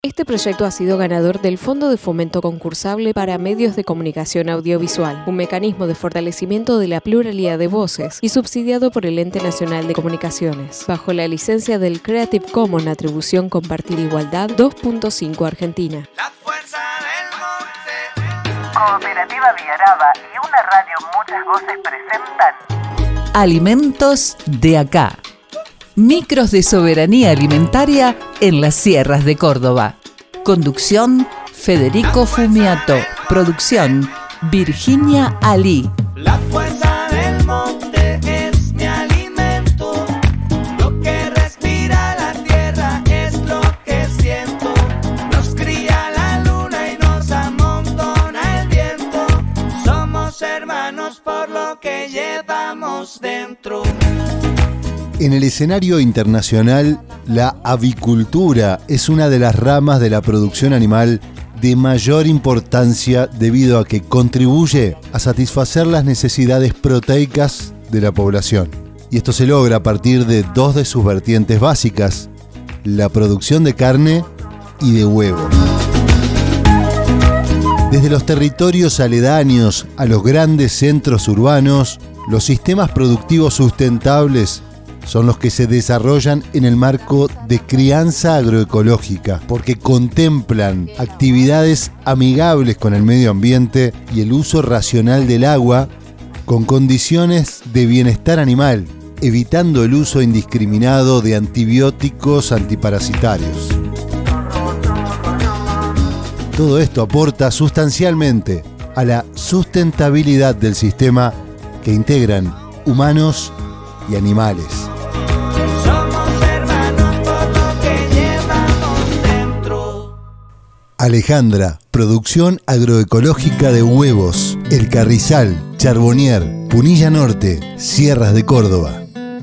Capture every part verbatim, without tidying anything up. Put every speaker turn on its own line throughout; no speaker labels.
Este proyecto ha sido ganador del Fondo de Fomento Concursable para Medios de Comunicación Audiovisual, un mecanismo de fortalecimiento de la pluralidad de voces y subsidiado por el Ente Nacional de Comunicaciones, bajo la licencia del Creative Commons Atribución Compartir Igualdad dos punto cinco Argentina.
La fuerza del monte.
Cooperativa Villaraba y una radio Muchas Voces presentan
Alimentos de Acá. Micros de soberanía alimentaria en las sierras de Córdoba. Conducción, Federico Fumiato. Producción, Virginia Ali.
La fuerza del monte es mi alimento. Lo que respira la tierra es lo que siento. Nos cría la luna y nos amontona el viento. Somos hermanos por lo que llevamos dentro.
En el escenario internacional, la avicultura es una de las ramas de la producción animal de mayor importancia debido a que contribuye a satisfacer las necesidades proteicas de la población. Y esto se logra a partir de dos de sus vertientes básicas, la producción de carne y de huevo. Desde los territorios aledaños a los grandes centros urbanos, los sistemas productivos sustentables son los que se desarrollan en el marco de crianza agroecológica, porque contemplan actividades amigables con el medio ambiente y el uso racional del agua con condiciones de bienestar animal, evitando el uso indiscriminado de antibióticos antiparasitarios. Todo esto aporta sustancialmente a la sustentabilidad del sistema que integran humanos y animales. Alejandra, producción agroecológica de huevos, El Carrizal, Charbonnier, Punilla Norte, Sierras de Córdoba.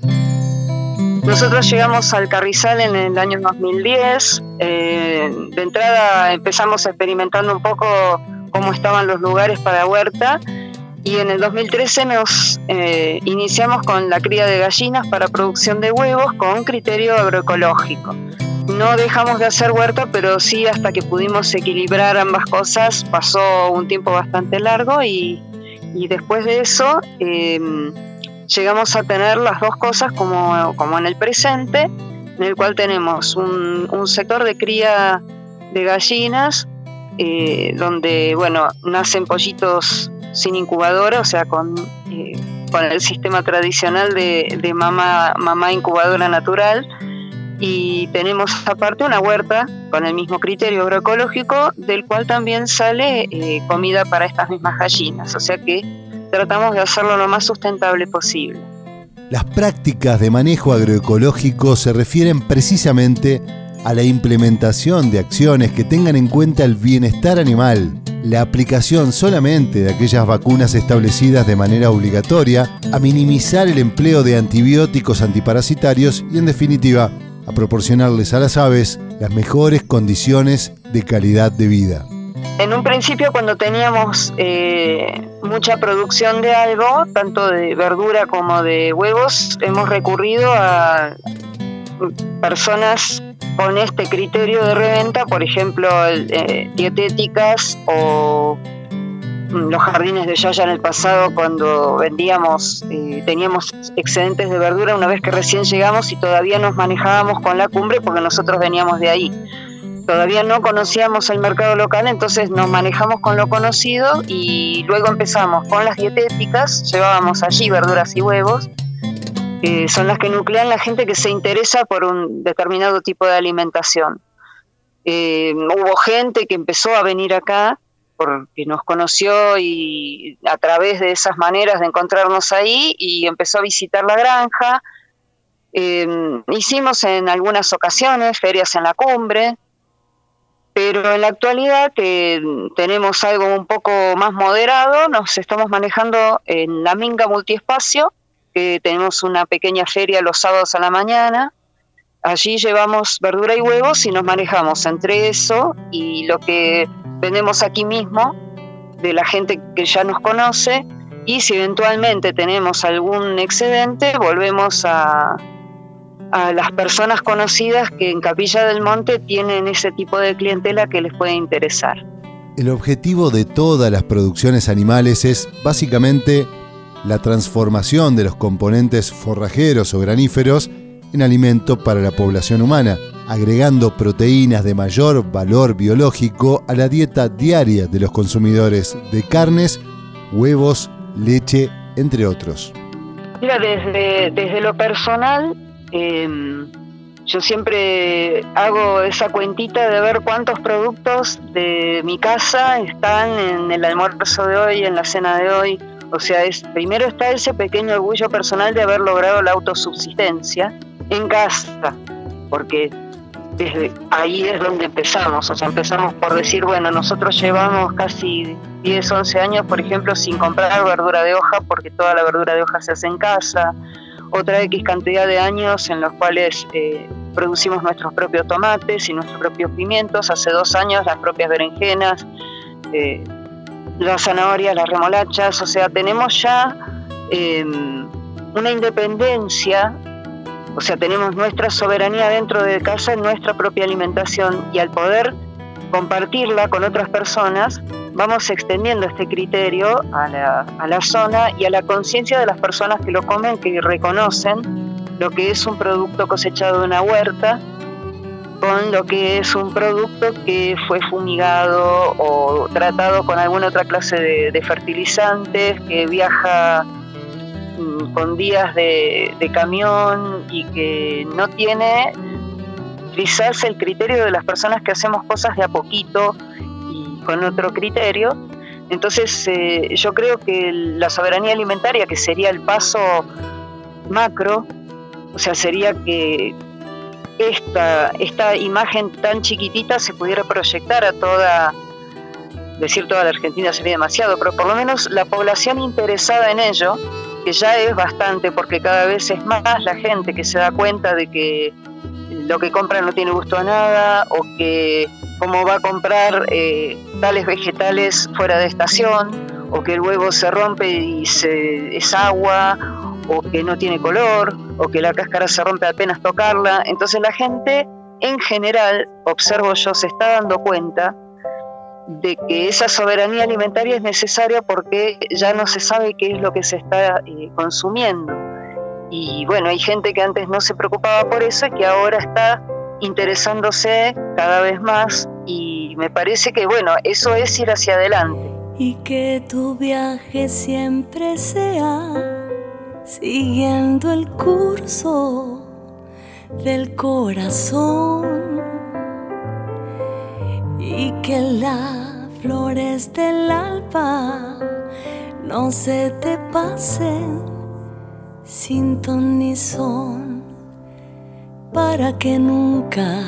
Nosotros llegamos al Carrizal en el año dos mil diez. Eh, de entrada empezamos experimentando un poco cómo estaban los lugares para huerta y en el dos mil trece nos eh, iniciamos con la cría de gallinas para producción de huevos con criterio agroecológico. No dejamos de hacer huerta, pero sí hasta que pudimos equilibrar ambas cosas pasó un tiempo bastante largo y, y después de eso eh, llegamos a tener las dos cosas como, como en el presente, en el cual tenemos un, un sector de cría de gallinas eh, donde bueno nacen pollitos sin incubadora, o sea con, eh, con el sistema tradicional de, de mamá, mamá incubadora natural. Y tenemos aparte una huerta con el mismo criterio agroecológico, del cual también sale eh, comida para estas mismas gallinas, o sea que tratamos de hacerlo lo más sustentable posible.
Las prácticas de manejo agroecológico se refieren precisamente a la implementación de acciones que tengan en cuenta el bienestar animal, la aplicación solamente de aquellas vacunas establecidas de manera obligatoria, a minimizar el empleo de antibióticos antiparasitarios y, en definitiva, a proporcionarles a las aves las mejores condiciones de calidad de vida.
En un principio, cuando teníamos eh, mucha producción de algo, tanto de verdura como de huevos, hemos recurrido a personas con este criterio de reventa, por ejemplo, eh, dietéticas o los jardines de Yaya en el pasado, cuando vendíamos, eh, teníamos excedentes de verdura una vez que recién llegamos y todavía nos manejábamos con la cumbre porque nosotros veníamos de ahí. Todavía no conocíamos el mercado local, entonces nos manejamos con lo conocido y luego empezamos con las dietéticas, llevábamos allí verduras y huevos, que son las que nuclean la gente que se interesa por un determinado tipo de alimentación. Eh, hubo gente que empezó a venir acá porque nos conoció y a través de esas maneras de encontrarnos ahí y empezó a visitar la granja. Eh, hicimos en algunas ocasiones ferias en la cumbre, pero en la actualidad que tenemos algo un poco más moderado, nos estamos manejando en la Minga Multiespacio, que tenemos una pequeña feria los sábados a la mañana. Allí llevamos verdura y huevos y nos manejamos entre eso y lo que vendemos aquí mismo de la gente que ya nos conoce, y si eventualmente tenemos algún excedente volvemos a, a las personas conocidas que en Capilla del Monte tienen ese tipo de clientela que les puede interesar.
El objetivo de todas las producciones animales es básicamente la transformación de los componentes forrajeros o graníferos en alimento para la población humana, agregando proteínas de mayor valor biológico a la dieta diaria de los consumidores de carnes, huevos, leche, entre otros.
Mira, desde, desde lo personal, eh, yo siempre hago esa cuentita de ver cuántos productos de mi casa están en el almuerzo de hoy, en la cena de hoy. O sea, es, primero está ese pequeño orgullo personal de haber logrado la autosubsistencia en casa, porque desde ahí es donde empezamos. O sea, empezamos por decir, bueno, nosotros llevamos casi diez, once años, por ejemplo, sin comprar verdura de hoja, porque toda la verdura de hoja se hace en casa. Otra X cantidad de años en los cuales eh, producimos nuestros propios tomates y nuestros propios pimientos. Hace dos años las propias berenjenas, eh, las zanahorias, las remolachas. O sea, tenemos ya eh, una independencia. O sea, tenemos nuestra soberanía dentro de casa en nuestra propia alimentación, y al poder compartirla con otras personas, vamos extendiendo este criterio a la, a la zona y a la conciencia de las personas que lo comen, que reconocen lo que es un producto cosechado de una huerta con lo que es un producto que fue fumigado o tratado con alguna otra clase de, de fertilizantes, que viaja con días de, de camión y que no tiene quizás el criterio de las personas que hacemos cosas de a poquito y con otro criterio. Entonces eh, yo creo que la soberanía alimentaria, que sería el paso macro, o sea, sería que esta, esta imagen tan chiquitita se pudiera proyectar a toda, decir toda la Argentina sería demasiado, pero por lo menos la población interesada en ello, que ya es bastante, porque cada vez es más la gente que se da cuenta de que lo que compra no tiene gusto a nada, o que cómo va a comprar eh, tales vegetales fuera de estación, o que el huevo se rompe y se, es agua, o que no tiene color, o que la cáscara se rompe apenas tocarla. Entonces la gente en general, observo yo, se está dando cuenta de que esa soberanía alimentaria es necesaria, porque ya no se sabe qué es lo que se está eh, consumiendo. Y bueno, hay gente que antes no se preocupaba por eso y que ahora está interesándose cada vez más, y me parece que bueno, eso es ir hacia adelante.
Y que tu viaje siempre sea siguiendo el curso del corazón, y que las flores del alba no se te pasen sin ton ni son, para que nunca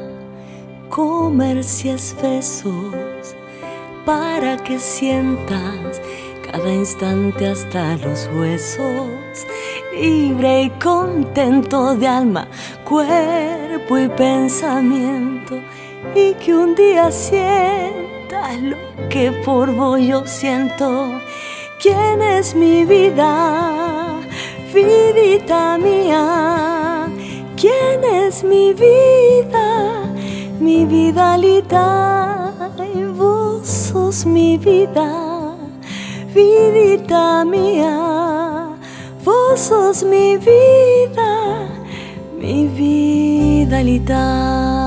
comercies besos, para que sientas cada instante hasta los huesos, libre y contento de alma, cuerpo y pensamiento, y que un día sientas lo que por vos yo siento. ¿Quién es mi vida, vidita mía? ¿Quién es mi vida, mi vidalita? Y vos sos mi vida, vidita mía. Vos sos mi vida, mi vidalita.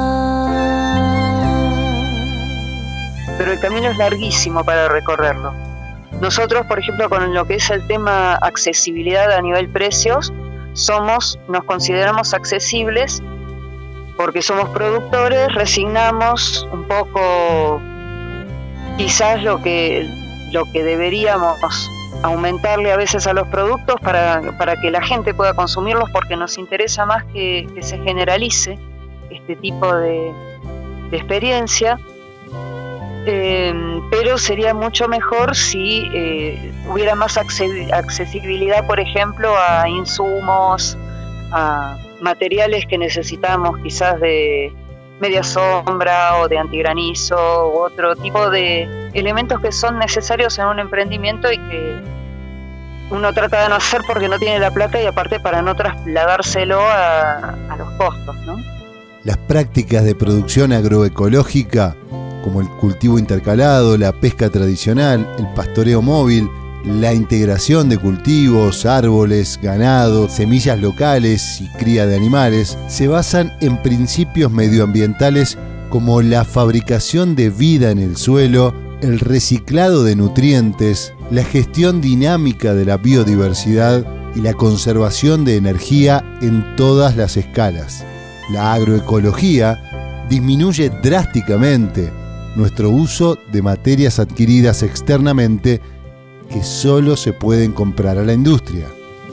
Pero el camino es larguísimo para recorrerlo. Nosotros, por ejemplo, con lo que es el tema accesibilidad a nivel precios, somos, nos consideramos accesibles porque somos productores, resignamos un poco quizás lo que, lo que deberíamos aumentarle a veces a los productos para, para que la gente pueda consumirlos, porque nos interesa más que, que se generalice este tipo de, de experiencia. Eh, pero sería mucho mejor si eh, hubiera más accesibilidad, por ejemplo, a insumos, a materiales que necesitamos, quizás de media sombra o de antigranizo u otro tipo de elementos que son necesarios en un emprendimiento y que uno trata de no hacer porque no tiene la plata y aparte para no trasladárselo a, a los costos, ¿no?
Las prácticas de producción agroecológica, como el cultivo intercalado, la pesca tradicional, el pastoreo móvil, la integración de cultivos, árboles, ganado, semillas locales y cría de animales, se basan en principios medioambientales como la fabricación de vida en el suelo, el reciclado de nutrientes, la gestión dinámica de la biodiversidad y la conservación de energía en todas las escalas. La agroecología disminuye drásticamente nuestro uso de materias adquiridas externamente que solo se pueden comprar a la industria.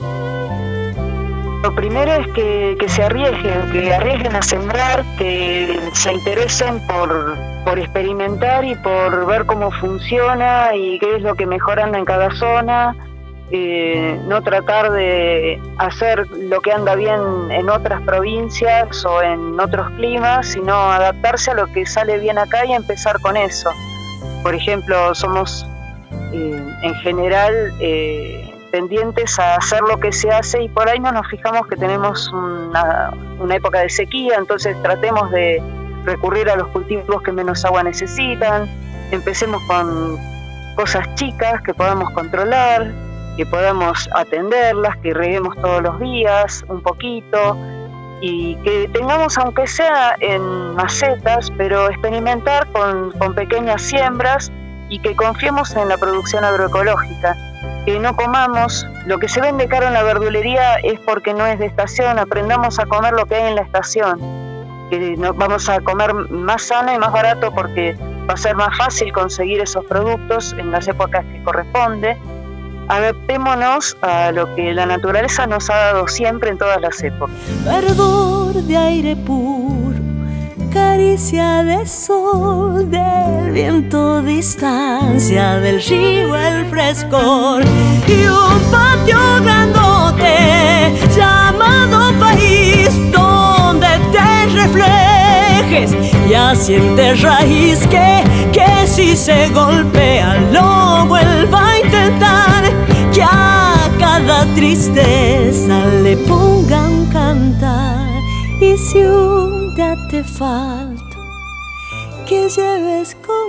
Lo primero es que, que se arriesguen, que arriesguen a sembrar, que se interesen por, por experimentar y por ver cómo funciona y qué es lo que mejoran en cada zona. Eh, no tratar de hacer lo que anda bien en otras provincias o en otros climas, sino adaptarse a lo que sale bien acá y empezar con eso. Por ejemplo, somos eh, en general eh, pendientes a hacer lo que se hace y por ahí no nos fijamos que tenemos una, una época de sequía, entonces tratemos de recurrir a los cultivos que menos agua necesitan, empecemos con cosas chicas que podamos controlar, que podamos atenderlas, que reguemos todos los días un poquito y que tengamos, aunque sea en macetas, pero experimentar con, con pequeñas siembras y que confiemos en la producción agroecológica, que no comamos lo que se vende caro en la verdulería es porque no es de estación, aprendamos a comer lo que hay en la estación, que no, vamos a comer más sano y más barato porque va a ser más fácil conseguir esos productos en las épocas que corresponde. Adaptémonos a lo que la naturaleza nos ha dado siempre en todas las épocas.
Verdor de aire puro, caricia de sol, del viento distancia, del río el frescor y un patio grandote llamado país donde te reflejes y asientes raíz que, que si se golpea lo vuelva a intentar, que a cada tristeza le pongan cantar y si un día te falta que lleves con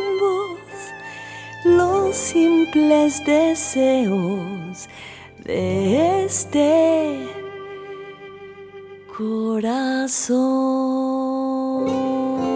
vos los simples deseos de este corazón.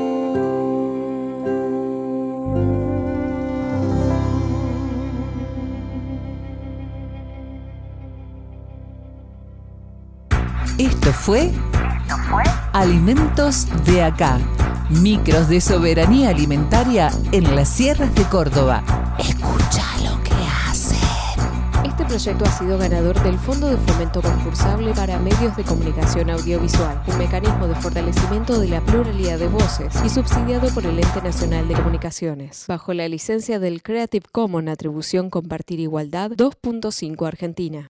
Esto fue Alimentos de Acá, micros de soberanía alimentaria en las sierras de Córdoba. Escucha lo que hacen.
Este proyecto ha sido ganador del Fondo de Fomento Concursable para Medios de Comunicación Audiovisual, un mecanismo de fortalecimiento de la pluralidad de voces y subsidiado por el Ente Nacional de Comunicaciones, bajo la licencia del Creative Commons Atribución Compartir Igualdad dos punto cinco Argentina.